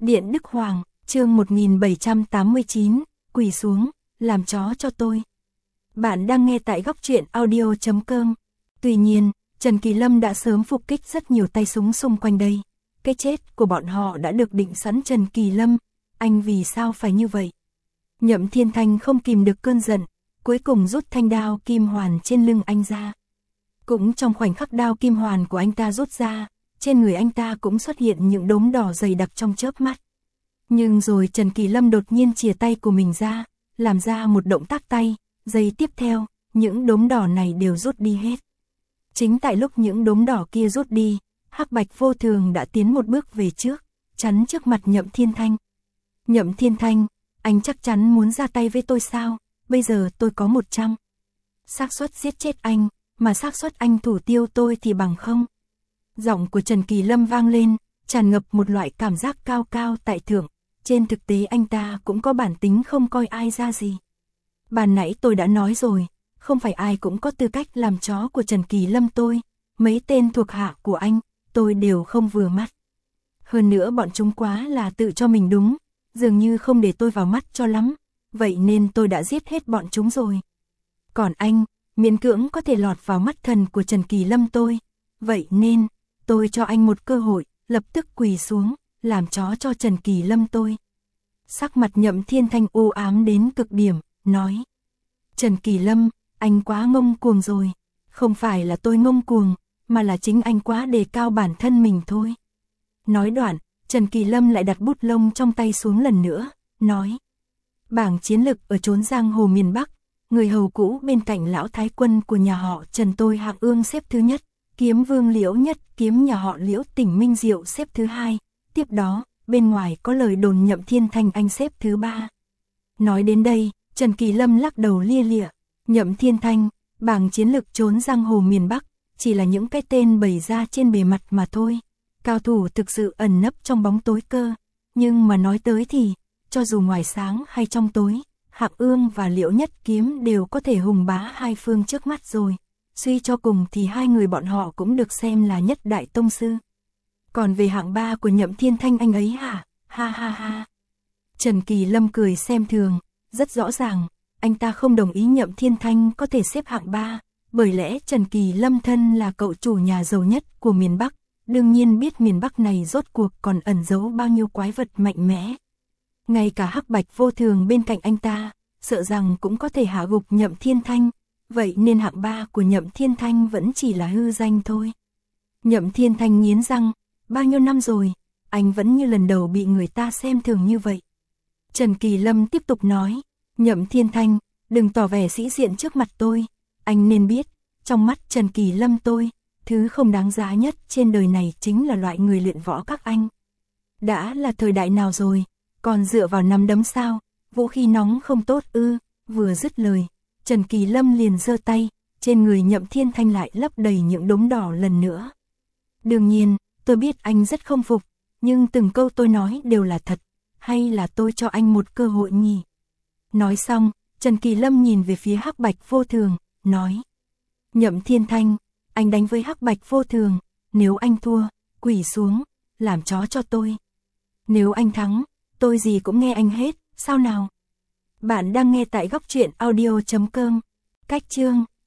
Điện Đức Hoàng, chương 1789, quỳ xuống, làm chó cho tôi. Bạn đang nghe tại góc truyện audio.com. Tuy nhiên, Trần Kỳ Lâm đã sớm phục kích rất nhiều tay súng xung quanh đây. Cái chết của bọn họ đã được định sẵn. Trần Kỳ Lâm, anh vì sao phải như vậy? Nhậm Thiên Thanh không kìm được cơn giận, cuối cùng rút thanh đao kim hoàn trên lưng anh ra. Cũng trong khoảnh khắc đao kim hoàn của anh ta rút ra, trên người anh ta cũng xuất hiện những đốm đỏ dày đặc trong chớp mắt. Nhưng rồi Trần Kỳ Lâm đột nhiên chìa tay của mình ra, làm ra một động tác tay, giây tiếp theo, những đốm đỏ này đều rút đi hết. Chính tại lúc những đốm đỏ kia rút đi, Hắc Bạch Vô Thường đã tiến một bước về trước, chắn trước mặt Nhậm Thiên Thanh. Nhậm Thiên Thanh, anh chắc chắn muốn ra tay với tôi sao? Bây giờ tôi có 100 xác suất giết chết anh, mà xác suất anh thủ tiêu tôi thì bằng không. Giọng của Trần Kỳ Lâm vang lên, tràn ngập một loại cảm giác cao cao tại thượng. Trên thực tế anh ta cũng có bản tính không coi ai ra gì. Ban nãy tôi đã nói rồi, không phải ai cũng có tư cách làm chó của Trần Kỳ Lâm tôi. Mấy tên thuộc hạ của anh, tôi đều không vừa mắt. Hơn nữa bọn chúng quá là tự cho mình đúng, dường như không để tôi vào mắt cho lắm. Vậy nên tôi đã giết hết bọn chúng rồi. Còn anh, miễn cưỡng có thể lọt vào mắt thần của Trần Kỳ Lâm tôi. Vậy nên, tôi cho anh một cơ hội, lập tức quỳ xuống, làm chó cho Trần Kỳ Lâm tôi. Sắc mặt Nhậm Thiên Thanh u ám đến cực điểm, nói. Trần Kỳ Lâm, anh quá ngông cuồng rồi. Không phải là tôi ngông cuồng, mà là chính anh quá đề cao bản thân mình thôi. Nói đoạn, Trần Kỳ Lâm lại đặt bút lông trong tay xuống lần nữa, nói. Bảng chiến lực ở chốn giang hồ miền Bắc, người hầu cũ bên cạnh lão thái quân của nhà họ Trần tôi Hạng Ương xếp thứ nhất, kiếm vương Liễu Nhất kiếm nhà họ Liễu Tỉnh Minh Diệu xếp thứ hai, tiếp đó, bên ngoài có lời đồn Nhậm Thiên Thanh anh xếp thứ ba. Nói đến đây, Trần Kỳ Lâm lắc đầu lia lịa, Nhậm Thiên Thanh, bảng chiến lực chốn giang hồ miền Bắc, chỉ là những cái tên bày ra trên bề mặt mà thôi, cao thủ thực sự ẩn nấp trong bóng tối cơ, nhưng mà nói tới thì, cho dù ngoài sáng hay trong tối, Hạng Ương và Liễu Nhất kiếm đều có thể hùng bá hai phương trước mắt rồi. Suy cho cùng thì hai người bọn họ cũng được xem là nhất đại tông sư. Còn về hạng ba của Nhậm Thiên Thanh anh ấy hả? Ha ha ha. Trần Kỳ Lâm cười xem thường, rất rõ ràng, anh ta không đồng ý Nhậm Thiên Thanh có thể xếp hạng ba, bởi lẽ Trần Kỳ Lâm thân là cậu chủ nhà giàu nhất của miền Bắc, đương nhiên biết miền Bắc này rốt cuộc còn ẩn giấu bao nhiêu quái vật mạnh mẽ. Ngay cả Hắc Bạch Vô Thường bên cạnh anh ta, sợ rằng cũng có thể hạ gục Nhậm Thiên Thanh. Vậy nên hạng ba của Nhậm Thiên Thanh vẫn chỉ là hư danh thôi. Nhậm Thiên Thanh nghiến răng, bao nhiêu năm rồi, anh vẫn như lần đầu bị người ta xem thường như vậy. Trần Kỳ Lâm tiếp tục nói, Nhậm Thiên Thanh, đừng tỏ vẻ sĩ diện trước mặt tôi. Anh nên biết, trong mắt Trần Kỳ Lâm tôi, thứ không đáng giá nhất trên đời này chính là loại người luyện võ các anh. Đã là thời đại nào rồi, còn dựa vào nắm đấm sao, vũ khí nóng không tốt ư? Vừa dứt lời, Trần Kỳ Lâm liền giơ tay, trên người Nhậm Thiên Thanh lại lấp đầy những đốm đỏ lần nữa. Đương nhiên, tôi biết anh rất không phục, nhưng từng câu tôi nói đều là thật, hay là tôi cho anh một cơ hội nhỉ? Nói xong, Trần Kỳ Lâm nhìn về phía Hắc Bạch Vô Thường, nói. Nhậm Thiên Thanh, anh đánh với Hắc Bạch Vô Thường, nếu anh thua, quỳ xuống, làm chó cho tôi. Nếu anh thắng, tôi gì cũng nghe anh hết, sao nào? Bạn đang nghe tại góc truyện audio.com. Cách chương